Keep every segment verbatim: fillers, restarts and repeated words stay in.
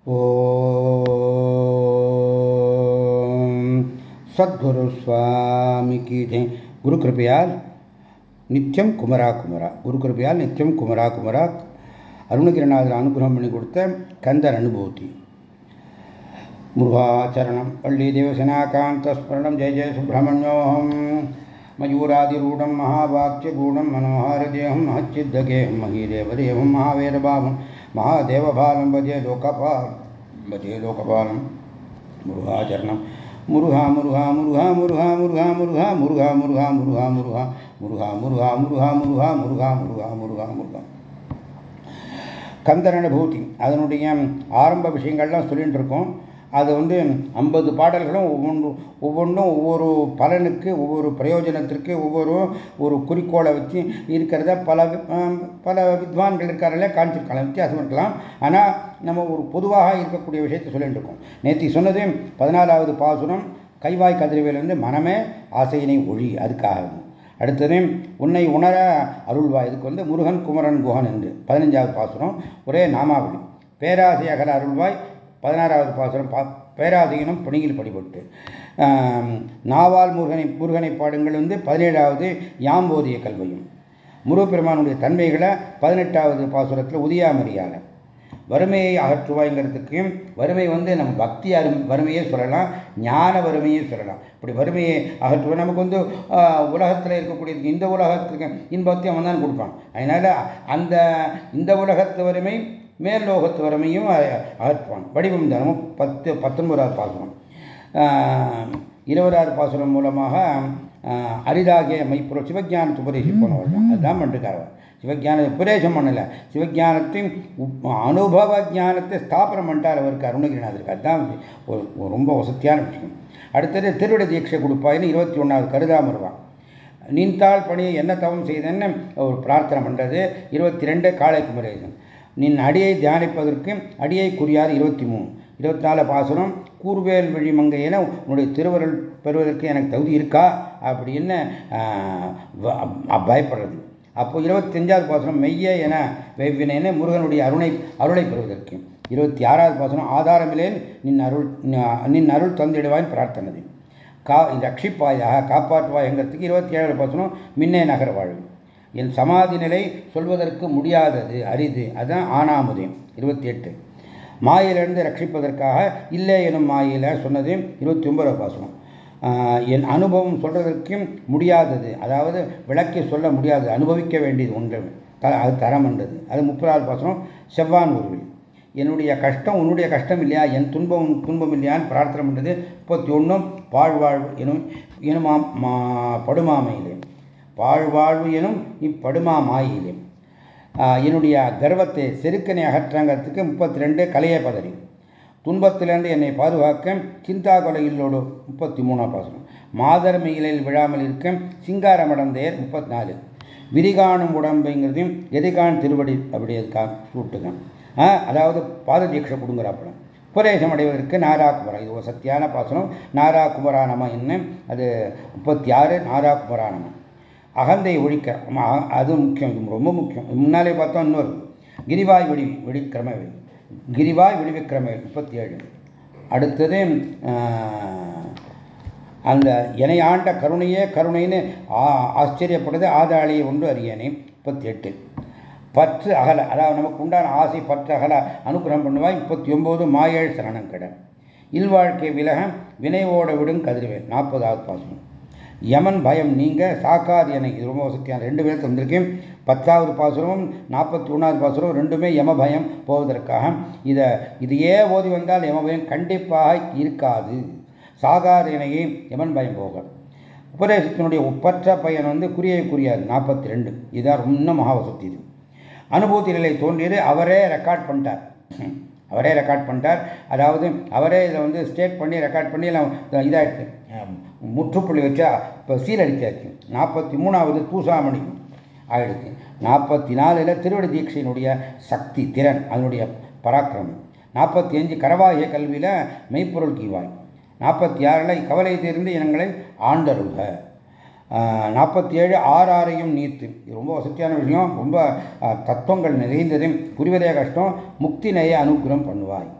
ओम सद्गुरु स्वामी की जय। गुरु कृपयाल नित्यम कुमरा कुमरा गुरु कृपयाल नित्यम कुमरा कुमरा அருணகிரிநாதர் அனுகிரகம் பண்ணி கொடுத்த கந்தர் அனுபூதி. முருகாச்சரணம் பள்ளி தேவசனாகாந்த ஸ்மரணம் ஜெய ஜெய சுப்பிரமணியோகம் மயூராதிரூடம் மகாவாக்கியகூடம் மனோஹாரதேகம் மஹச்சித்தகேகம் மகீதேவதேவம் மகாவேதபாவம் மகாதேவபாலம் பஜே லோகபால் பஜே லோகபாலம். முருகாச்சரணம் முருகா முருகா முருகா முருகா முருகா முருகா முருகா முருகா முருகா முருகா முருகா முருகா முருகா முருகா முருகா முருகா முருகா முருகா. கந்தர் அனுபூதி அதனுடைய ஆரம்ப விஷயங்கள்லாம் சொல்லிட்டு இருக்கோம். அது வந்து ஐம்பது பாடல்களும் ஒவ்வொன்று ஒவ்வொன்றும் ஒவ்வொரு பலனுக்கு ஒவ்வொரு பிரயோஜனத்திற்கு ஒவ்வொரு ஒரு குறிக்கோளை வச்சு இருக்கிறத பல பல வித்வான்கள் இருக்கார்களே காமிச்சிருக்கலாம், வித்தியாசம் இருக்கலாம். ஆனால் நம்ம ஒரு பொதுவாக இருக்கக்கூடிய விஷயத்தை சொல்லிட்டு இருக்கோம். நேற்று சொன்னது பதினாலாவது பாசுரம் கைவாய் கதிரவேலிருந்து மனமே ஆசையினை ஒழி. அதுக்காக அடுத்தது உன்னை உணர அருள்வாய். இதுக்கு வந்து முருகன் குமரன் குஹன் என்று பதினஞ்சாவது பாசுரம் ஒரே நாமாவளி. பேராசை அகல அருள்வாய் பதினாறாவது பாசுரம் பேராசையினும் புனியில் படிபட்டு. நாவால் முருகனை முருகனை பாடுங்கள் வந்து பதினேழாவது யாம்போதிய கல்வியும். முருகப்பெருமானுடைய தன்மைகளை பதினெட்டாவது பாசுரத்தில் உதியாமரியால. வறுமையை அகற்றுவாய்ங்கிறதுக்கு வறுமை வந்து நம்ம பக்தி அரு வறுமையே சொல்லலாம், ஞான வறுமையே சொல்லலாம். இப்படி வறுமையை அகற்றுவோம். நமக்கு வந்து உலகத்தில் இருக்கக்கூடிய இந்த உலகத்துக்கு இன்பத்தையும் அவன் தான் கொடுப்பான். அதனால் அந்த இந்த உலகத்து வறுமை மேல்லோகத்து வறுமையும் அகற்றுவான். வடிவம் தானமும் பத்து பத்தொன்பதாவது பாசுரம். இருபதாவது பாசுரம் மூலமாக அரிதாகிய மைப்புறம் சிவஜானத்தை உபதேசம் போனவர் தான். அதுதான் பண்ணிருக்காரவர். சிவஜான உபதேசம் பண்ணல, சிவஜானத்தின் அனுபவ ஜானத்தை ஸ்தாபனம் பண்ணிட்டார் அவருக்கு அருணகிரிநாதருக்கு. அதுதான் ரொம்ப வசதியான விஷயம். அடுத்தது திருவிட தீட்சை கொடுப்பாயின்னு இருபத்தி ஒன்றாவது கருதாமருவான். நின்றாள் பணியை என்ன தவம் செய்தேன்னு ஒரு பிரார்த்தனை பண்ணுறது. இருபத்தி ரெண்டு காளை குமரேசன். நின் அடியை தியானிப்பதற்கு அடியை குறியார் இருபத்தி மூணு. இருபத்தி நாலு பாசுரம் கூர்வேல் விழிமங்கையின உன்னுடைய திருவருள் பெறுவதற்கு எனக்கு தகுதி இருக்கா அப்படின்னு பயப்படுறது. அப்போ இருபத்தஞ்சாவது பாசுரம் மெய்ய என வெவ்வினேன்னு முருகனுடைய அருணை அருளை பெறுவதற்கு. இருபத்தி ஆறாவது பாசுரம் ஆதாரமில்லேன் நின் அருள் நின் அருள் தந்திடுவாயின் பிரார்த்தனது. கா ரட்சிப்பாயாக காப்பாற்றுவாய்ங்கிறதுக்கு இருபத்தி ஏழாவது பாசுரம் மின்னே நகர வாழ்வு. என் சமாதி நிலை சொல்வதற்கு முடியாதது அரிது, அதுதான் ஆனாமுதயம். இருபத்தி எட்டு மாயிலிருந்து ரட்சிப்பதற்காக இல்லை எனும் மாயில சொன்னது. இருபத்தி ஒன்பதாவது பாசுரம் என் அனுபவம் சொல்றதற்கும் முடியாதது, அதாவது விளக்கி சொல்ல முடியாது, அனுபவிக்க வேண்டியது ஒன்று அது தரம் என்றது. அது முப்பதாவது பாசுரம் செவ்வான் உருவில். என்னுடைய கஷ்டம் உன்னுடைய கஷ்டம் இல்லையா, என் துன்பம் துன்பம் இல்லையான்னு பிரார்த்தனை பண்ணுறது. முப்பத்தி ஒன்றும் பாழ்வாழ்வு எனும் எனுமா படுமாமையிலே பாழ்வாழ்வு எனும் இப்படுமா மாயிலே. என்னுடைய கர்வத்தை செருக்கனை அகற்றாங்கிறதுக்கு முப்பத்தி ரெண்டு கலையை பதறி. துன்பத்திலிருந்து என்னை பாதுகாக்க சிந்தா கொலையிலோடு முப்பத்தி மூணாம் பாசனம். மாதர் மெயிலில் விழாமல் இருக்க சிங்கார மடந்தையர் முப்பத்தி நாலு. விரிகாணும் உடம்புங்கிறதையும் எதிர்கான் திருவடி அப்படி சூட்டுங்க. அதாவது பாத தீட்சை கொடுங்குறாப்படம். உபதேசம் அடைவதற்கு நாரா குமரா. இது ஒரு சத்தியான பாசனம். நாரா குமரா நம என்ன, அது முப்பத்தி ஆறு நாரா குமரா நம. அகந்தை ஒழிக்க அது முக்கியம், இது ரொம்ப முக்கியம். முன்னாலே பார்த்தோம் இன்னொரு கிரிவாய் விடி வெடிக்கிரமவேல் கிரிவாய் விடுவிக்கிரமவேல் முப்பத்தி ஏழு. அடுத்தது அந்த என்னை ஆண்ட கருணையே கருணைன்னு ஆச்சரியப்படுது ஆதாளியை ஒன்று அறியனே முப்பத்தி எட்டு. பற்று அகல, அதாவது நமக்கு உண்டான ஆசை பற்று அகல அனுகிரகம் பண்ணுவாய் முப்பத்தி ஒன்பது மாயேழ் சரணம் கட. இல்வாழ்க்கை விலக வினைவோட விடும் கதிர்வேல் நாற்பதாவது பாசனம். யமன் பயம் நீங்க சாக்கார் என. இது ரொம்ப வசதியான ரெண்டு பேருக்கு வந்திருக்கேன். பத்தாவது பாசுரமும் நாற்பத்தி ஒன்றாவது பாசுரம் ரெண்டுமே யம பயம் போவதற்காக. இதை இதையே ஓதி வந்தால் யம பயம் கண்டிப்பாக இருக்காது. சாகார் எனையே யமன் பயம் போக. உபதேசத்தினுடைய ஒப்பற்ற பயன் வந்து குறியை குறியாது நாற்பத்தி ரெண்டு. இதுதான் இன்னும் மகாவசதி. இது அனுபூதி நிலை தோன்றியது அவரே ரெக்கார்ட் பண்ணிட்டார். அவரே ரெக்கார்ட் பண்ணிட்டார். அதாவது அவரே இதை வந்து ஸ்டேட் பண்ணி ரெக்கார்ட் பண்ணி இதாகிடுச்சு, முற்றுப்புள்ளி வச்சா இப்போ சீல் அடித்தாச்சு. நாற்பத்தி மூணாவது பூசாமணி ஆயிடுச்சு. நாற்பத்தி நாலுல திருவடி தீட்சையினுடைய சக்தி திறன் அதனுடைய பராக்கிரமம். நாற்பத்தி அஞ்சு கரவாகிய கல்வியில் மெய்ப்பொருள் கீவாய். நாற்பத்தி ஆறில் கவலை தீர்ந்து இனங்களை ஆண்டருக. நாற்பத்தி ஏழு ஆறு ஆறையும் நீத்து. ரொம்ப வசதியான விஷயம், ரொம்ப தத்துவங்கள் நிறைந்தது, புரிவதே கஷ்டம். முக்தி நய அனுகிரகம் பண்ணுவாய்.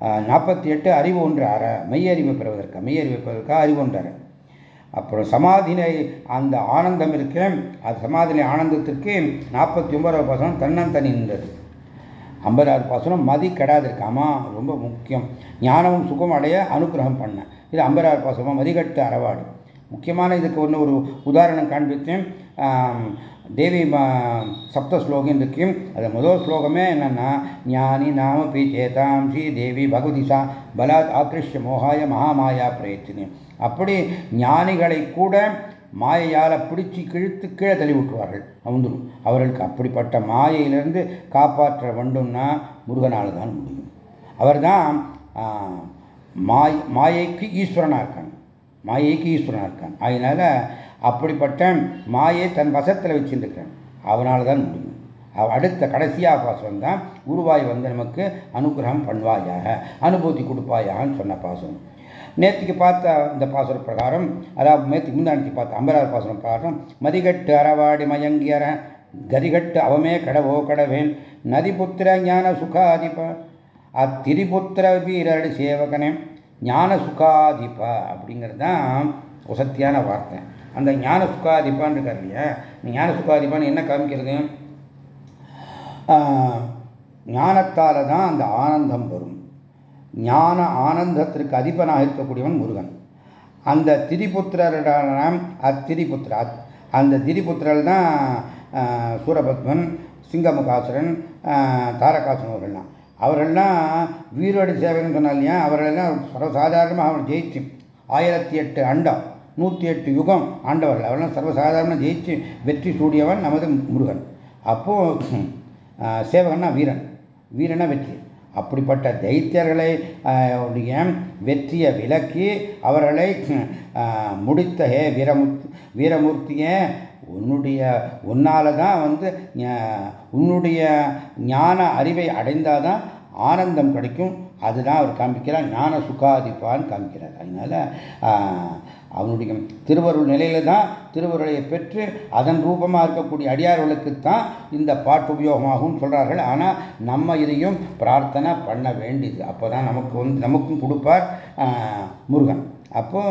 நாற்பத்தி எட்டு அறிவு ஒன்று அற மெய்யறிவு பெறுவதற்கு மெய்யறிவு பெறுவதற்காக அறிவு ஒன்று அற. அப்புறம் சமாதினை அந்த ஆனந்தம் இருக்கு, அது சமாதினை ஆனந்தத்திற்கு நாற்பத்தி ஒன்பதாவது பாசனம் தன்னந்தனி நின்றது. ஐம்பதாவது பாசனம் மதி கெடாது இருக்காமா, ரொம்ப முக்கியம். ஞானமும் சுகம் அடைய அனுகிரகம் பண்ண, இது ஐம்பதாவது பாசனம் மதிகட்டு அறவாடி. முக்கியமான இதுக்கு ஒன்று ஒரு உதாரணம் காண்பித்தேன். தேவி சப்த ஸ்லோகம் இருக்கு. அது முதல் ஸ்லோகமே என்னன்னா, ஞானி நாம பி சேதாம்சி தேவி பகவதி சா பலாத் ஆக்ரிஷ்ய மோகாய மகாமாயா பிரயத்தினி. அப்படி ஞானிகளை கூட மாயையால் பிடிச்சி கிழித்து கீழே தள்ளி விட்டுருவார்கள், வந்துடும். அவர்களுக்கு அப்படிப்பட்ட மாயையிலிருந்து காப்பாற்ற வேண்டும்னா முருகனால் தான் முடியும். அவர் தான் மாய் மாயைக்கு ஈஸ்வரனாக இருக்காங்க, மாயைக்கு ஈஸ்வரனாக இருக்காங்க. அதனால அப்படிப்பட்ட மாயை தன் வசத்தில் வச்சுருக்கிறான், அவனால் தான் முடியும். அடுத்த கடைசியாக பாசனம் தான் குருவாய் வந்து நமக்கு அனுகிரகம் பண்ணுவாயாக, அனுபூதி கொடுப்பாயான்னு சொன்ன பாசனம். நேற்றுக்கு பார்த்த இந்த பாசுர பிரகாரம், அதாவது நேற்றுக்கு முந்தானத்துக்கு பார்த்த ஐம்பதாவது பாசுரம் பிரகாரம், மதிகட்டு அறவாடி மயங்கியற கதிகட்டு அவமே கடவோ கடவேன் நதிபுத்திர ஞான சுகாதிப அத்திரிபுத்திர வீரடி சேவகனே ஞான சுகாதிப அப்படிங்கிறது தான் வசத்தியான வார்த்தை. அந்த ஞான சுகாதிப்பான்னு இருக்கார் இல்லையா, ஞான சுகாதிப்பான்னு என்ன காமிக்கிறது? ஞானத்தால் தான் அந்த ஆனந்தம் வரும். ஞான ஆனந்தத்திற்கு அதிபனாக இருக்கக்கூடியவன் முருகன். அந்த திரிபுத்திரரான அத்திரிபுத்திர அந்த திரிபுத்திரல் தான் சூரபத்மன், சிங்கமுகாசுரன், தாரகாசுரன் அவர்கள்லாம். அவர்கள்லாம் வீரோடு சேவைன்னு சொன்னா இல்லையா, அவர்களெல்லாம் சர்வசாதாரணமாக அவர் ஜெயிச்சு ஆயிரத்தி எட்டு அண்டம் நூற்றி எட்டு யுகம் ஆண்டவர்கள், அவரெல்லாம் சர்வசாதாரண ஜெயிச்சு வெற்றி சூடியவன் நமது முருகன். அப்போ சேவகன்னா வீரன், வீரனா வெற்றி. அப்படிப்பட்ட தைத்தியர்களை உடைய வெற்றியை விலக்கி அவர்களை முடித்த ஹே வீரமுத் வீரமூர்த்தியே, உன்னுடைய உன்னால தான் வந்து உன்னுடைய ஞான அறிவை அடைந்தாதான் ஆனந்தம் கிடைக்கும். அதுதான் அவர் காண்பிக்கிறார், ஞான சுகாதிப்பான்னு காண்பிக்கிறார். அதனால அவனுடைய திருவருள் நிலையில தான் திருவருளை பெற்று அதன் ரூபமாக இருக்கக்கூடிய அடியார்களுக்குத்தான் இந்த பாட்டு உபயோகமாகும் சொல்றார்கள். ஆனால் நம்ம இதையும் பிரார்த்தனை பண்ண வேண்டியது, அப்போதான் நமக்கு வந்து நமக்கும் கொடுப்பார் முருகன். அப்போ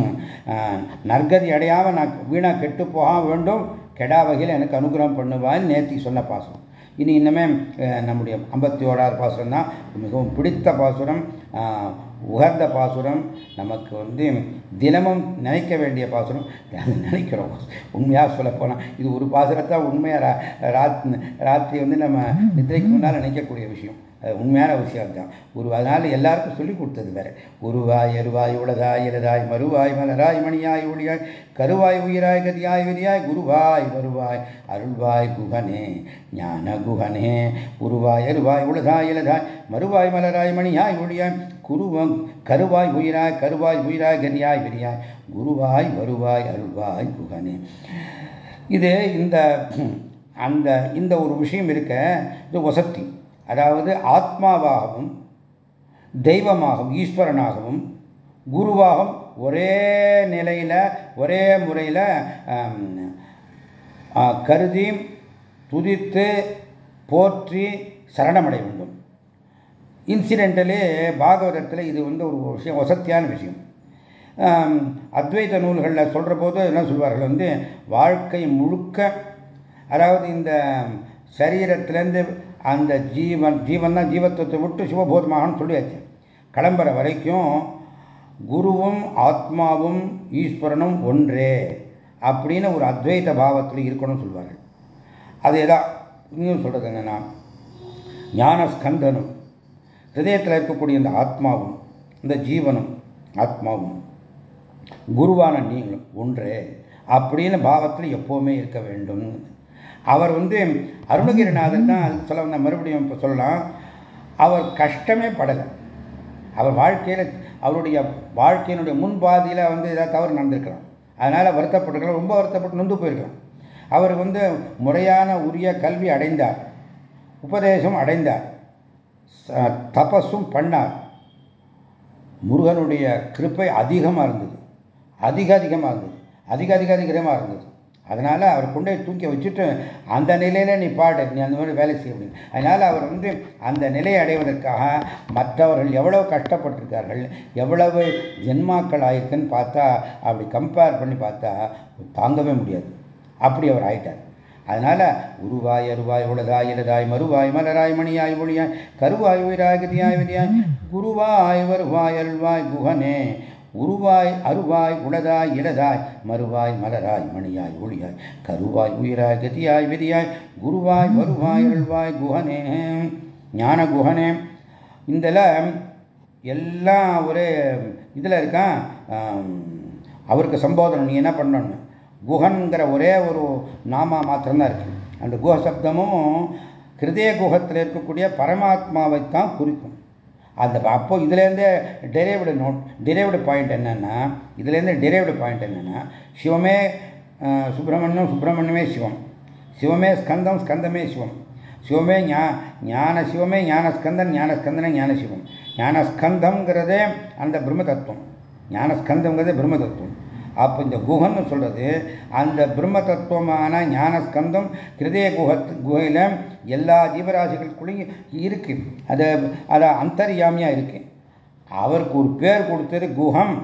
நற்கதி அடையாமல் நான் வீணா கெட்டு போக வேண்டும், கெடா வகையில் எனக்கு அனுகிரகம் பண்ணுவான்னு நேத்தி சொன்ன பாசனம். இனி இன்னமே நம்முடைய ஐம்பத்தி ஓராவது பாசுரம் தான் மிகவும் பிடித்த பாசுரம், உகந்த பாசுரம், நமக்கு வந்து தினமும் நினைக்க வேண்டிய பாசுரம். நினைக்கிறோம் உண்மையாக சொல்ல போனால் இது ஒரு பாசுரத்தை உண்மையாக ராத்திரி வந்து நம்ம நித்திரைக்கு முன்னால் நினைக்கக்கூடிய விஷயம், உண்மையான விஷயம் தான். ஒரு அதனால் எல்லாருக்கும் சொல்லி கொடுத்தது வேற. உருவாய் எருவாய் உளதாய் இலதாய் மறுவாய் மலராய் மணியாய் ஒளியாய் கருவாய் உயிராய் கதியாய் விரியாய் குருவாய் வருவாய் அருள்வாய் குகனே ஞான குகனே. உருவாய் எருவாய் உளதாய் இலதாய் மறுவாய் மலராய் மணியாய் ஒளியாய் குருவம் கருவாய் உயிராய் கருவாய் உயிராய் கதியாய் விரியாய் குருவாய் வருவாய் அருள்வாய் குகனே. இது இந்த அந்த இந்த ஒரு விஷயம் இருக்க, இது வசத்தி. அதாவது ஆத்மாவாகவும் தெய்வமாகவும் ஈஸ்வரனாகவும் குருவாகவும் ஒரே நிலையில் ஒரே முறையில் கருதி துதித்து போற்றி சரணமடை வேண்டும். இன்சிடென்டலே பாகவதத்தில் இது வந்து ஒரு விஷயம், வசத்தியான விஷயம். அத்வைத நூல்களில் சொல்கிற போது என்ன சொல்வார்கள் வந்து, வாழ்க்கை முழுக்க, அதாவது இந்த சரீரத்திலேருந்து அந்த ஜீவன் ஜீவன் தான் ஜீவத்துவத்தை விட்டு சிவபோதமாகனு சொல்லியாச்சு, கிளம்புற வரைக்கும் குருவும் ஆத்மாவும் ஈஸ்வரனும் ஒன்றே அப்படின்னு ஒரு அத்வைத பாவத்தில் இருக்கணும்னு சொல்வார்கள். அது எதா இன்னும் சொல்கிறது என்னென்னா, ஞான ஸ்கந்தனும் ஹிருதயத்தில் இருக்கக்கூடிய இந்த ஆத்மாவும் இந்த ஜீவனும் ஆத்மாவும் குருவான நீங்களும் ஒன்றே அப்படின்னு பாவத்தில் எப்போவுமே இருக்க வேண்டும். அவர் வந்து அருணகிரிநாதர் தான் அதுக்கு சொல்ல வந்த, மறுபடியும் இப்போ சொல்லலாம், அவர் கஷ்டமே படலை. அவர் வாழ்க்கையில் அவருடைய வாழ்க்கையினுடைய முன்பாதியில் வந்து ஏதாவது தவறு நடந்திருக்கலாம், அதனால் வருத்தப்பட்டுக்கலாம், ரொம்ப வருத்தப்பட்டு நொந்து போயிருக்கலாம். அவர் வந்து முறையான உரிய கல்வி அடைந்தார், உபதேசம் அடைந்தார், தபஸும் பண்ணார். முருகனுடைய கிருப்பை அதிகமாக இருந்தது, அதிக அதிகமாக இருந்தது, அதிக அதிக அதிகமாக இருந்தது. அதனால் அவர் கொண்டு போய் தூக்கி வச்சுட்டு அந்த நிலையில் நீ பாடு, நீ அந்த மாதிரி வேலை செய்ய முடியும். அதனால் அவர் வந்து அந்த நிலையை அடைவதற்காக மற்றவர்கள் எவ்வளவு கஷ்டப்பட்டிருக்கார்கள், எவ்வளவு ஜென்மாக்கள் ஆயிருக்குன்னு பார்த்தா அப்படி கம்பேர் பண்ணி பார்த்தா தாங்கவே முடியாது. அப்படி அவர் ஆயிட்டார். அதனால் உருவாய் அருவாய் உளதாய் இடதாய் மறுவாய் மலராய் மணியாய் ஒளியாய் கருவாய் உயிராய் கதியாய் விதியாய் குருவாய் வருவாய் அருள்வாய் குகனே உருவாய் அருவாய் உளதாய் இடதாய் மறுவாய் மலராய் மணியாய் ஒளியாய் கருவாய் உயிராய் கதியாய் விதியாய் குருவாய் வருவாய் அருள்வாய் குகனே ஞான குகனே. இதில் எல்லாம் ஒரே இதில் இருக்கான். அவருக்கு சம்போதனம் நீ என்ன பண்ணணும், குஹன்கிற ஒரே ஒரு நாமா மாத்திரம்தான் இருக்கு. அந்த குஹ சப்தமும் ஹிருதய குஹத்தில் இருக்கக்கூடிய பரமாத்மாவைத்தான் குறிக்கும். அந்த அப்போ இதுலேருந்தே டெரைவ்டு நோட் டெரைவ்டு பாயிண்ட் என்னன்னா இதுலேருந்து டெரைவ்டு பாயிண்ட் என்னன்னா சிவமே சுப்பிரமணியம், சுப்பிரமணியமே சிவம், சிவமே ஸ்கந்தம், ஸ்கந்தமே சிவம், சிவமே ஞா ஞான சிவமே ஞானஸ்கந்தன், ஞானஸ்கந்தனே ஞான சிவம். ஞானஸ்கந்தம்ங்கிறதே அந்த பிரம்ம தத்துவம், ஞானஸ்கந்தம்ங்கிறதே பிரம்ம தத்துவம். அப்போ இந்த குஹன்னு சொல்றது அந்த பிரம்ம தத்துவமான ஞானஸ்கந்தம் ஹிருதய குஹத் குகையில் எல்லா ஜீவராசிகளுக்குள்ளேயும் இருக்கு. அது அதை அந்தர்யாமியா இருக்கு. அவருக்கு ஒரு பேர் கொடுத்தது குஹம்,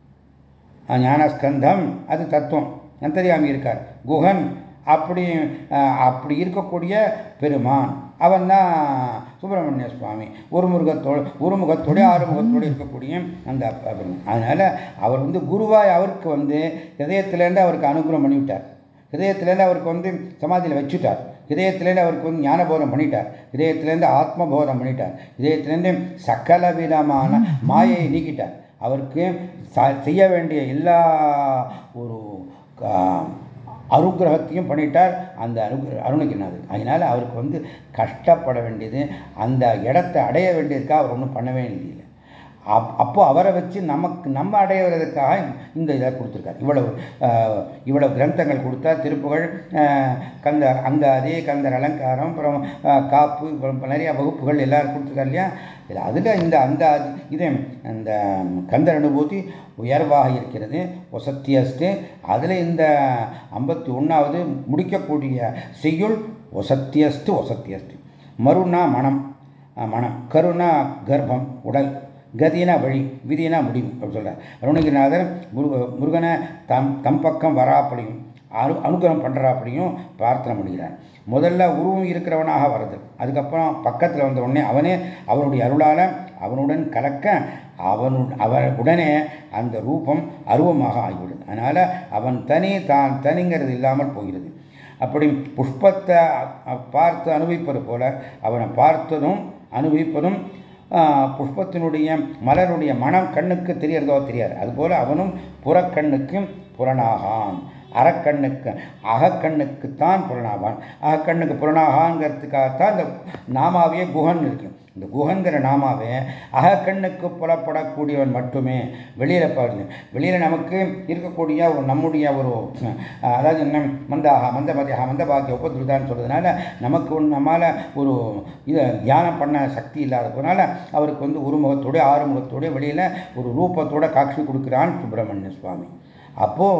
ஞானஸ்கந்தம் அது தத்துவம், அந்தர்யாமி இருக்கார். குஹன் அப்படி அப்படி இருக்கக்கூடிய பெருமான் அவன் தான் சுப்பிரமணிய சுவாமி. ஒரு முருகத்தோடு ஒரு முகத்தோடு ஆறு முகத்தோடு இருக்கக்கூடிய அந்த பெருமான். அதனால அவர் வந்து குருவாய் அவருக்கு வந்து ஹிருதயத்திலேருந்து அவருக்கு அனுகிரகம் பண்ணிவிட்டார். ஹிருதயத்திலேருந்து அவருக்கு வந்து சமாதியில் வச்சுட்டார். ஹிருதயத்திலேருந்து அவருக்கு வந்து ஞானபோதம் பண்ணிட்டார். ஹிருதயத்திலேருந்து ஆத்மபோதம் பண்ணிட்டார். ஹிருதயத்திலேருந்து சகல விதமான மாயை நீக்கிட்டார். அவருக்கு செய்ய வேண்டிய எல்லா ஒரு அனுகிரகத்தையும் பண்ணிட்டார் அந்த அனு அருணகிரிநாதர். அதனால அவருக்கு வந்து கஷ்டப்பட வேண்டியது, அந்த இடத்தை அடைய வேண்டியதுக்காக அவர் ஒன்றும் பண்ணவே இல்லை. அப் அப்போ அவரை வச்சு நமக்கு நம்ம அடைவதற்காக இந்த இதை கொடுத்துருக்கார். இவ்வளவு இவ்வளவு கிரந்தங்கள் கொடுத்தார். திருப்புகழ், கந்த அங்க அதே கந்தர் அலங்காரம், அப்புறம் காப்பு, நிறைய வகுப்புகள் எல்லாரும் கொடுத்துருக்காரு இல்லையா. இல்லை அதில் இந்த அந்த இது அந்த கந்தர் அனுபூதி உயர்வாக இருக்கிறது, ஒசத்தியஸ்து. அதில் இந்த ஐம்பத்தி ஒன்றாவது முடிக்கக்கூடிய செய்யுள் ஒசத்தியஸ்து ஒசத்தியஸ்து. மருனா மனம், மனம் கருணா கர்ப்பம் உடல், கதினா வழி, விதினா முடிவு அப்படின்னு சொல்றார். அருணகிரிநாதர் முருகனை தம் தம் பக்கம் வராப்படியும் அனு அனுகிரகம் பண்ணுறாப்படியும் பிரார்த்தனை பண்ணுகிறார். முதல்ல உருவம் இருக்கிறவனாக வருது, அதுக்கப்புறம் பக்கத்தில் வந்த உடனே அவனே அவனுடைய அருளால் அவனுடன் கலக்க அவனு அவன் உடனே அந்த ரூபம் அருவமாக ஆகிவிடுது. அதனால் அவன் தனி தான் தனிங்கிறது இல்லாமல் போகிறது. அப்படி புஷ்பத்தை பார்த்து அனுபவிப்பது போல அவனை பார்த்ததும் அனுபவிப்பதும் புஷ்பத்தினுடைய மலருடைய மனம் கண்ணுக்கு தெரியறதோ தெரியாது. அதுபோல அவனும் புறக்கண்ணுக்கு புறனாகான், அறக்கண்ணுக்கு அகக்கண்ணுக்குத்தான் புலனாவான். அகக்கண்ணுக்கு புலனாகாங்கிறதுக்காகத்தான் இந்த நாமாவே குஹன் இருக்கு. இந்த குஹன்கிற நாமாவே அகக்கண்ணுக்கு புலப்படக்கூடியவன் மட்டுமே. வெளியில பாருங்க, வெளியில நமக்கு இருக்கக்கூடிய ஒரு நம்முடைய ஒரு அதாவது என்ன மந்தாகா மந்தமதியா மந்தபாக்கிய உபதிருதான்னு சொல்றதுனால நமக்கு ஒன்று நம்மால ஒரு இதை தியானம் பண்ண சக்தி இல்லாததுனால அவருக்கு வந்து ஒரு முகத்தோட ஆறு முகத்தோட வெளியில ஒரு ரூபத்தோட காட்சி கொடுக்கிறான் சுப்பிரமணிய சுவாமி. அப்போ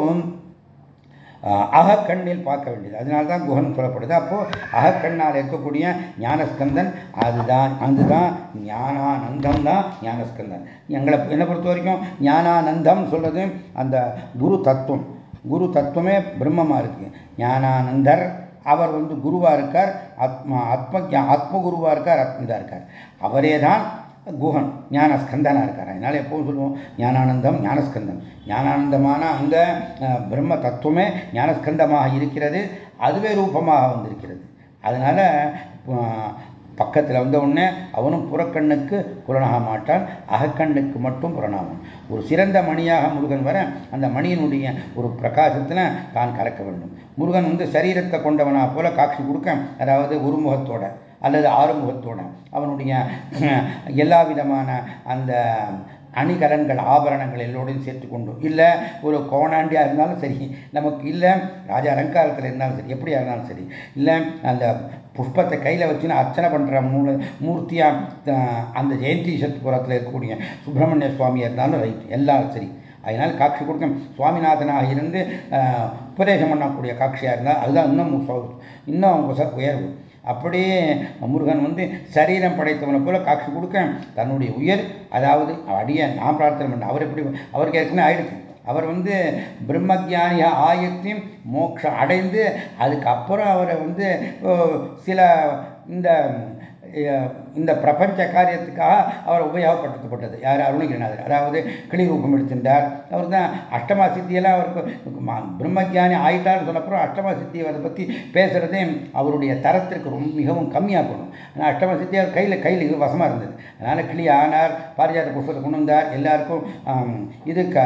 அகக்கண்ணில் பார்க்க வேண்டியது, அதனால்தான் குஹன் சொல்லப்படுது. அப்போ அகக்கண்ணால் இருக்கக்கூடிய ஞானஸ்கந்தன் அதுதான், அதுதான் ஞானானந்தம் தான் ஞானஸ்கந்தன். எங்களை என்னை பொறுத்த வரைக்கும் ஞானானந்தம் சொல்றது அந்த குரு தத்துவம். குரு தத்துவமே பிரம்மமா இருக்கு. ஞானானந்தர் அவர் வந்து குருவா இருக்கார், ஆத்மா ஆத்ம ஆத்ம குருவா இருக்கார், ஆத்மதா இருக்கார். அவரே தான் குஹன் ஞானஸ்கந்தனா இருக்கார். அதனால எப்பவும் சொல்லுவோம் ஞானானந்தம் ஞானஸ்கந்தம். ஞானானந்தமான அந்த பிரம்ம தத்துவமே ஞானஸ்கந்தமாக இருக்கிறது, அதுவே ரூபமாக வந்திருக்கிறது. அதனால பக்கத்தில் வந்த உடனே அவனும் புறக்கண்ணுக்கு புலனாக மாட்டான், அகக்கண்ணுக்கு மட்டும் புலனாவான். ஒரு சிறந்த மணியாக முருகன் வர அந்த மணியினுடைய ஒரு பிரகாசத்தில் தான் கலக்க வேண்டும். முருகன் வந்து சரீரத்தை கொண்டவனா போல காட்சி கொடுக்க, அதாவது ஒரு முகத்தோட அல்லது ஆறுமுகத்தோட அவனுடைய எல்லா விதமான அந்த அணிகலன்கள் ஆபரணங்கள் எல்லோடையும் சேர்த்துக்கொண்டு, இல்லை ஒரு கோணாண்டியாக இருந்தாலும் சரி, நமக்கு இல்லை ராஜ அலங்காரத்தில் இருந்தாலும் சரி, எப்படியா இருந்தாலும் சரி, இல்லை அந்த புஷ்பத்தை கையில் வச்சுன்னு அர்ச்சனை பண்ணுற மூ மூர்த்தியாக அந்த ஜெயந்தி சத்புரத்தில் இருக்கக்கூடிய சுப்பிரமணிய சுவாமியாக இருந்தாலும் ரைட், எல்லாரும் சரி. அதனால் காட்சி கொடுக்க சுவாமிநாதனாக இருந்து உபதேசம் பண்ணக்கூடிய காட்சியாக இருந்தால் அதுதான் இன்னும் இன்னும் உயர்வு. அப்படியே முருகன் வந்து சரீரம் படைத்தவனை போல காட்சி கொடுக்க தன்னுடைய உயர், அதாவது அடிய நான் பிரார்த்தனை பண்ண அவர் எப்படி அவருக்கு ஏற்கனவே ஆயிடுச்சு. அவர் வந்து பிரம்மஜானிய ஆயத்தையும் மோட்சம் அடைந்து அதுக்கப்புறம் அவரை வந்து சில இந்த இந்த பிரபஞ்ச காரியத்துக்காக அவர் உபயோகப்படுத்தப்பட்டது. யார்? அருணகிரிநாதர். அதாவது கிளி ரூபம் எடுத்திருந்தார். அவர் தான் அஷ்டமா சித்தியெல்லாம் அவருக்கு பிரம்மஜானி ஆயிட்டார்னு சொன்னப்புறம் அஷ்டமா சித்தி அதை பற்றி பேசுகிறதே அவருடைய தரத்திற்கு ரொம்ப மிகவும் கம்மியாக போகணும். ஆனால் அஷ்டமா சித்தி அவர் கையில் கையில் வசமாக இருந்தது. அதனால் கிளி ஆனார், பாரிஜாத புஷ்பத்தை கொண்டு வந்தார், எல்லாருக்கும் இது க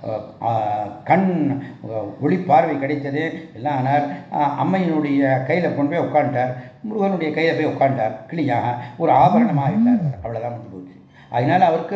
கண் ஒளி பார்வை கிடைத்தது எல்லாம் ஆனார். அம்மையினுடைய கையில் கொண்டு போய் உட்காந்துட்டார், முருகனுடைய கையில் போய் உட்காண்டார், கிளியாக ஒரு ஆபரணமாக ஆயிட்டார். அவ்வளோதான் முடிஞ்சு போச்சு. அதனால அவருக்கு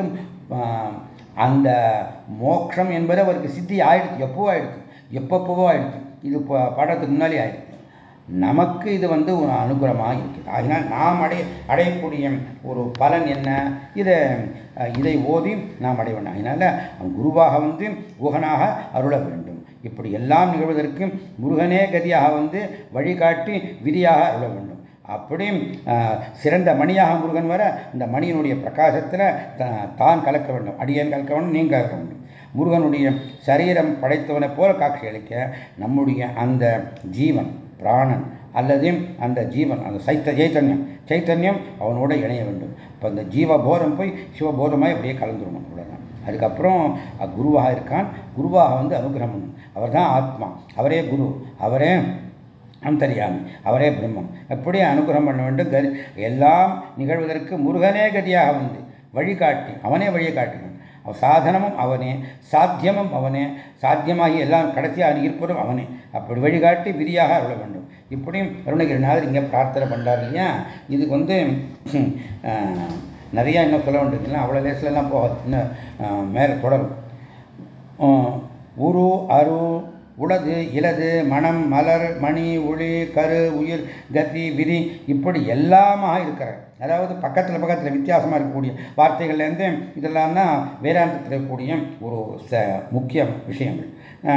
அந்த மோட்சம் என்பது அவருக்கு சித்தி ஆயிடுச்சு. எப்போ ஆயிடுச்சு, எப்பப்போவோ ஆயிடுச்சு. இது பாடத்துக்கு முன்னாலே ஆயிடுச்சு. நமக்கு இது வந்து ஒரு அனுகிரகமாக இருக்குது. அதனால் நாம் அடைய அடையக்கூடிய ஒரு பலன் என்ன? இதை இதை ஓதி நாம் அடைய வேண்டும். அதனால் குருவாக வந்து குகனாக அருள வேண்டும். இப்படி எல்லாம் நிகழ்வதற்கு முருகனே கதியாக வந்து வழிகாட்டி விதியாக அருள வேண்டும். அப்படி சிறந்த மணியாக முருகன் வர இந்த மணியினுடைய பிரகாசத்தில் தான் கலக்க வேண்டும். அடியன் கலக்க வேண்டும், நீங்கள் கலக்க வேண்டும். முருகனுடைய சரீரம் படைத்தவனை போல காட்சி அளிக்க நம்முடைய அந்த ஜீவன் பிராணன் அல்லது அந்த ஜீவன் அந்த சைத்த சைத்தன்யம் சைத்தன்யம் அவனோட இணைய வேண்டும். இப்போ அந்த ஜீவபோதம் போய் சிவபோதமாய் அப்படியே கலந்துடணும். அவ்வளோதான். அதுக்கப்புறம் குருவாக இருக்கான். குருவாக வந்து அனுகிரகம். அவர் தான் ஆத்மா, அவரே குரு, அவரே அந்தர்யாமி, அவரே பிரம்மம். அப்படியே அனுகிரகம் பண்ண வேண்டும். கதி எல்லாம் நிகழ்வதற்கு முருகனே கதியாக வந்து வழிகாட்டி அவனே வழியை காட்டினான். சாதனமும் அவனே, சாத்தியமும் அவனே, சாத்தியமாகி எல்லாம் கடைசியாக இருப்பதும் அவனே. அப்படி வழிகாட்டி விதியாக அருள வேண்டும். இப்படியும் அருணகிரிநாதர் இங்கே பிரார்த்தனை பண்ணுறாரு இல்லையா. இதுக்கு வந்து நிறையா இன்னும் சொல்ல வேண்டியது. அவ்வளோ லேஸ்லாம் போக இன்னும் மேலே தொடரும். உரு அரு உளது இலது மனம் மலர் மணி ஒளி கரு உயிர் கதி விதி இப்படி எல்லாமாக இருக்கிறார். அதாவது பக்கத்தில் பக்கத்தில் வித்தியாசமாக இருக்கக்கூடிய வார்த்தைகள்லேருந்து இதெல்லாம் தான் வேதாந்தத்தில் இருக்கக்கூடிய ஒரு ச முக்கிய விஷயங்கள்.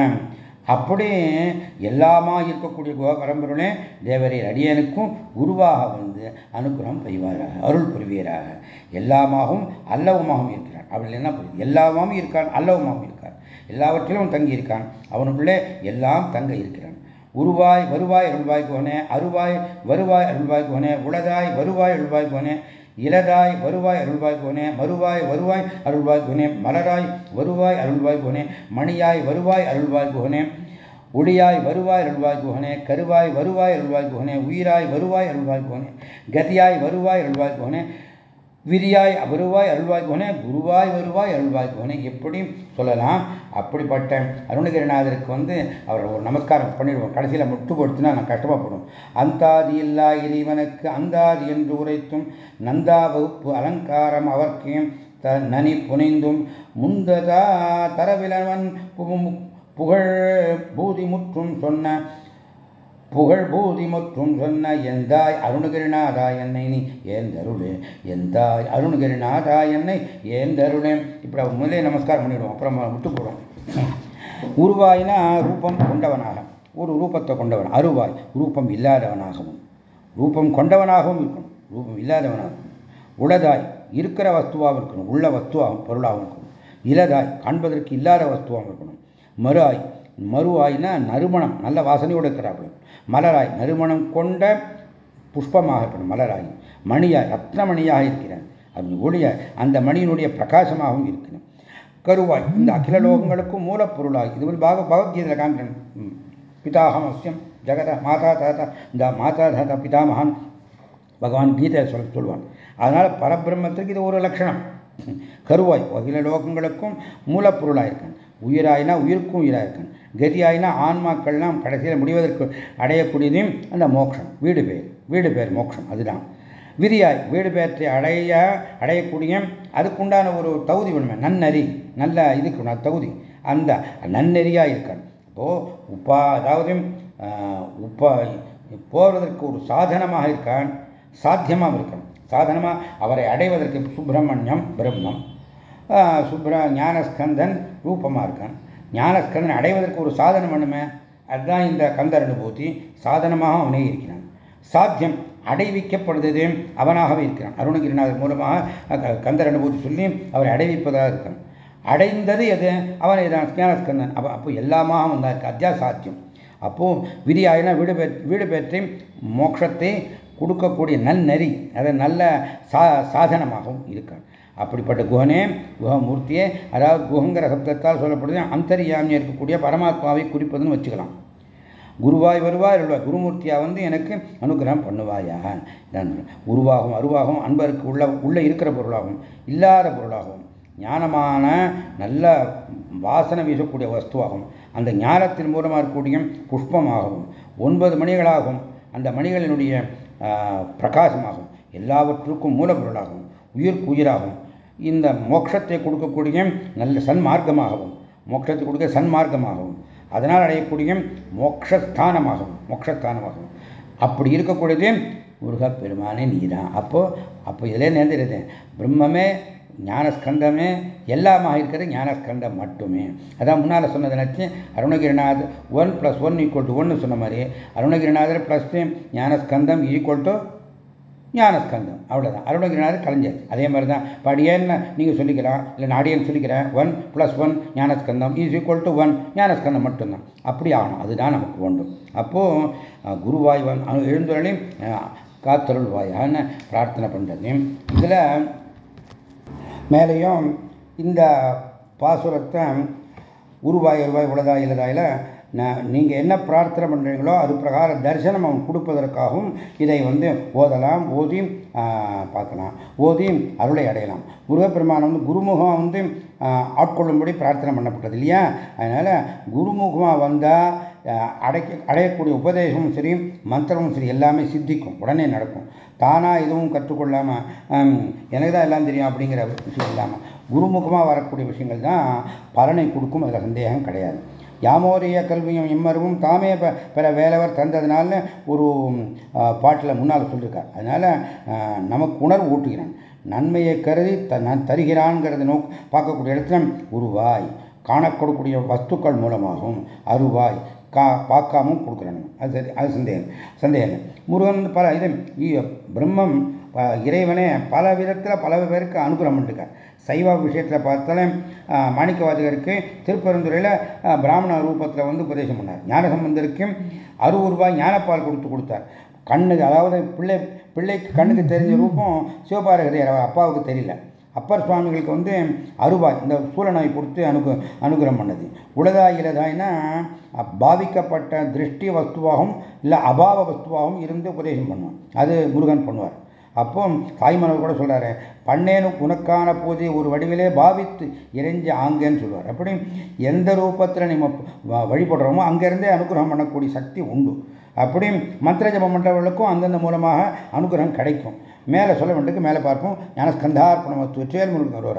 அப்படி எல்லாமாக இருக்கக்கூடிய பரம்பொருளே தேவரீர் அடியனுக்கும் குருவாக வந்து அனுகிரகம் பெய்வாராக, அருள் புரிவீராக. எல்லாமாகவும் அல்லவுமாகவும் இருக்கிறான். அவள் என்ன புரியுது? எல்லாமாகவும் இருக்கான், அல்லவுமாகவும் இருக்கான், எல்லாவற்றிலும் தங்கி இருக்கான். அவனுக்குள்ளே எல்லாம் தங்க இருக்கிறான். உருவாய் வருவாய் அருள்வாய் கோனே, அருவாய் வருவாய் அருள்வாய் கோனே, உளதாய் வருவாய் அருள்வாய் கோனே, இலதாய் வருவாய் அருள்வாய் கோனே, மறுவாய் வருவாய் அருள்வாய் கோனே, மலராய் வருவாய் அருள்வாய் கோனே, மணியாய் வருவாய் அருள்வாய் கோனே, ஒளியாய் வருவாய் அருள்வாய் கோனே, கருவாய் வருவாய் அருள்வாய் கோனே, உயிராய் வருவாய் அருள்வாய் கோனே, கதியாய் வருவாய் அருள்வாய் கோனே, விரியாய் வருவாய் அருள்வாய் கோனே, குருவாய் வருவாய் அருள்வாய் கோனே. எப்படி சொல்லலாம். அப்படிப்பட்ட அருணகிரிநாதருக்கு வந்து அவர் ஒரு நமஸ்காரம் பண்ணிடுவோம். கடைசியில் முட்டு கொடுத்துனா நான் கஷ்டமாப்படும். அந்தாதி இல்லா இறைவனுக்கு அந்தாதி என்று உரைத்தும் நந்தா வகுப்பு அலங்காரம் அவர்க்கையும் த நனி புனைந்தும் முந்ததா தரவிலவன் புகழ் பூதி முற்றும் சொன்ன புகழ் பூதி மற்றும் சொன்ன எந்தாய் அருணகிரிநாதா என்னை நீ ஏந்தருளே, எந்தாய் அருணகிரிநாதா என்னை ஏந்தருளே. இப்படி அவன் முதலே நமஸ்காரம் பண்ணிவிடுவோம். அப்புறம் விட்டு போடுவோம். உருவாயினா ரூபம் கொண்டவனாக, ஒரு ரூபத்தை கொண்டவன். அருவாய் ரூபம் இல்லாதவனாகவும், ரூபம் கொண்டவனாகவும் இருக்கணும், ரூபம் இல்லாதவனாகவும். உளதாய் இருக்கிற வஸ்துவாகவும் இருக்கணும், உள்ள வஸ்துவாகவும் பொருளாகவும் இருக்கணும். இலதாய் காண்பதற்கு இல்லாத வஸ்துவாகவும் இருக்கணும். மறுஆய் மறுஆய்னா நறுமணம் நல்ல வாசனையோடு இருக்கிறார்கள். மலராய் நறுமணம் கொண்ட புஷ்பமாக இருக்கணும் மலராய். மணியாய் ரத்னமணியாக இருக்கிறான். அது ஒளியாய் அந்த மணியினுடைய பிரகாசமாகவும் இருக்கணும். கருவாய் இந்த அகில லோகங்களுக்கும் மூலப்பொருளாய். இது வந்து பாக பகவத்கீதையில் காண்கிறேன். பிதாஹமஸ்யம் ஜெகத மாதா தாத்தா, இந்த மாதா தாத்தா பிதாமகான் பகவான் கீதை சொல் சொல்வான். அதனால் பரபிரம்மத்திற்கு இது ஒரு லட்சணம். கருவாய் அகில லோகங்களுக்கும் மூலப்பொருளாக இருக்கான். உயிராயினா உயிருக்கும் உயிராக இருக்கான். கதியாயினா ஆன்மாக்கள்லாம் கடைசியில் முடிவதற்கு அடையக்கூடியதையும் அந்த மோட்சம், வீடு பேர் வீடு பேர் மோட்சம். அதுதான் விதியாய் வீடு பேற்றை அடைய அடையக்கூடிய அதுக்குண்டான ஒரு தகுதி வேணுமே, நன்னறி நல்ல இதுக்கு தகுதி, அந்த நன்னெறியாக இருக்கான். இப்போது உப்பா அதாவது உப்பா போவதற்கு ஒரு சாதனமாக இருக்கான், சாத்தியமாக இருக்கான். சாதனமாக அவரை அடைவதற்கு சுப்பிரமணியம் பிரம்மம், சுப்ர ஞானஸ்கந்தன் ரூபமாக இருக்கான். ஞானஸ்கந்தன் அடைவதற்கு ஒரு சாதனம் வேணுமே, அதுதான் இந்த கந்தர் அனுபூதி. சாதனமாக அவனே இருக்கிறான். சாத்தியம் அடைவிக்கப்படுறது அவனாகவே இருக்கிறான். அருணகிரிநாதர் மூலமாக கந்தர் அனுபூதி சொல்லி அவரை அடைவிப்பதாக இருக்கான். அடைந்தது எது? அவனை தான் ஞானஸ்கந்தன். அப்போ அப்போ எல்லாமாக வந்தா இருக்கு அத்தியாசாத்தியம். அப்போ விதியாயினா வீடு பெற் வீடு பெற்று மோட்சத்தை கொடுக்கக்கூடிய நன்னெறி, அதை நல்ல சா சாதனமாகவும் இருக்கான். அப்படிப்பட்ட குகனே, குகமூர்த்தியே, அதாவது குகங்கிற சப்தத்தால் சொல்லப்படுது அந்தரியாமியாக இருக்கக்கூடிய பரமாத்மாவை குறிப்பதுன்னு வச்சுக்கலாம். குருவாய் வருவாய் வருவாய் குருமூர்த்தியா வந்து எனக்கு அனுகிரகம் பண்ணுவாயா. உருவாகும் அருவாகும் அன்பருக்கு உள்ள உள்ள இருக்கிற பொருளாகும் இல்லாத பொருளாகும் ஞானமான நல்ல வாசனை வீசக்கூடிய வஸ்துவாகும் அந்த ஞானத்தின் மூலமாக இருக்கக்கூடிய புஷ்பமாகவும் ஒன்பது மணிகளாகும் அந்த மணிகளினுடைய பிரகாசமாகும் எல்லாவற்றுக்கும் மூலப்பொருளாகும் உயிர்க்கு உயிராகும் இந்த மோட்சத்தை கொடுக்கக்கூடிய நல்ல சன்மார்க்கமாகவும் மோட்சத்தை கொடுக்க சன்மார்க்கமாகவும் அதனால் அடையக்கூடிய மோட்சஸ்தானமாகும் மோட்சஸ்தானமாகும் அப்படி இருக்கக்கூடியது முருகப்பெருமானே நீதான். அப்போ அப்போ இதிலே நேர்ந்துருது பிரம்மமே ஞானஸ்கந்தமே எல்லாமாக இருக்கிறது ஞானஸ்கந்தம் மட்டுமே. அதான் முன்னால் சொன்னது நினச்சி Arunagirinathar one plus one equal to ஒன்று சொன்ன மாதிரி Arunagirinathar plus Gnanaskandam equal to Gnanaskandam அவ்வளோதான். அருணகிரிநாதர் கலைஞர் அதே மாதிரி தான் படியேன்னு நீங்கள் சொல்லிக்கலாம் இல்லை நாடியன்னு சொல்லிக்கிறேன். One plus one Gnanaskandam is equal to one Gnanaskandam மட்டும்தான். அப்படி ஆகணும், அதுதான் நமக்கு வேண்டும். அப்போது குருவாய் வன் எழுந்துரையும் காத்தருள்வாயான்னு பிரார்த்தனை பண்ணுறது. இதில் மேலேயும் இந்த பாசுரத்தை உருவாய் உருவாய் உலதாய் இலதாயில் நீங்கள் என்ன பிரார்த்தனை பண்ணுறீங்களோ அது பிரகார தரிசனம் அவன் கொடுப்பதற்காகவும் இதை வந்து ஓதலாம், ஓதி பார்க்கலாம், ஓதி அருளை அடையலாம். முருகப்பெருமான் வந்து குருமுகம் வந்து ஆட்கொள்ளும்படி பிரார்த்தனை பண்ணப்பட்டது இல்லையா. அதனால் குருமுகமாக வந்தால் அடைக்க அடையக்கூடிய உபதேசமும் சரி மந்திரமும் சரி எல்லாமே சித்திக்கும், உடனே நடக்கும். தானாக எதுவும் கற்றுக்கொள்ளாமல் எனக்கு தான் எல்லாம் தெரியும் அப்படிங்கிற விஷயம் இல்லாமல் குருமுகமாக வரக்கூடிய விஷயங்கள் தான் பலனை கொடுக்கும், அதில் சந்தேகம் கிடையாது. யாமோரிய கல்வியும் இம்மருவும் தாமே பெற வேலவர் தந்ததுனால ஒரு பாட்டில் முன்னால் சொல்லியிருக்கார். அதனால் நமக்கு உணர்வு ஊட்டுகிறான், நன்மையை கருதி த தருகிறான்ங்கிறத நோக்கு பார்க்கக்கூடிய இடத்துல உருவாய் காணக்கூடக்கூடிய வஸ்துக்கள் மூலமாகவும் அருவாய் கா பார்க்காமும் கொடுக்குறாங்க. அது சரி, அது சந்தேகம் சந்தேகம் முருகன் வந்து பல இதை பிரம்மம் இறைவனே பல விதத்தில் பல பேருக்கு அனுகிரகம் பண்ணிருக்கார். சைவ விஷயத்தில் பார்த்தாலும் மாணிக்கவாதிகருக்கு திருப்பெருந்துறையில் பிராமண ரூபத்தில் வந்து உபதேசம் பண்ணார். ஞானசம்பந்தருக்கு அறுபது ரூபாய் ஞானப்பால் கொடுத்து கொடுத்தார். கண்ணுக்கு அதாவது பிள்ளை பிள்ளைக்கு கண்ணுக்கு தெரிஞ்ச ரூபம் சிவபாரகரையர் அப்பாவுக்கு தெரியல. அப்பர் சுவாமிகளுக்கு வந்து அருவாய் இந்த சூழநாய் கொடுத்து அனுகு அனுகிரகம் பண்ணது. உலதாய் இலதாய்னா பாவிக்கப்பட்ட திருஷ்டி வஸ்துவாகவும் இல்லை அபாவ வஸ்துவாகவும் இருந்து உபதேசம் பண்ணுவான். அது முருகன் பண்ணுவார். அப்போ தாய்மனர் கூட சொல்றாரு, பண்ணேனு உனக்கான பூஜை ஒரு வடிவிலே பாவித்து இறைஞ்ச ஆங்கன்னு சொல்லுவார். அப்படி எந்த ரூபத்தில் நம்ம வழிபடுறோமோ அங்கிருந்தே அனுகிரகம் பண்ணக்கூடிய சக்தி உண்டு. அப்படி மந்திர ஜபம் பண்ணுறவர்களுக்கும் அந்தந்த மூலமாக அனுகிரகம் கிடைக்கும். மேலே சொல்ல வேண்டியதுக்கு மேலே பார்ப்போம். ஞானஸ்கந்தார்ப்பணம் வெற்றிவேல் முருகன் வருவார்.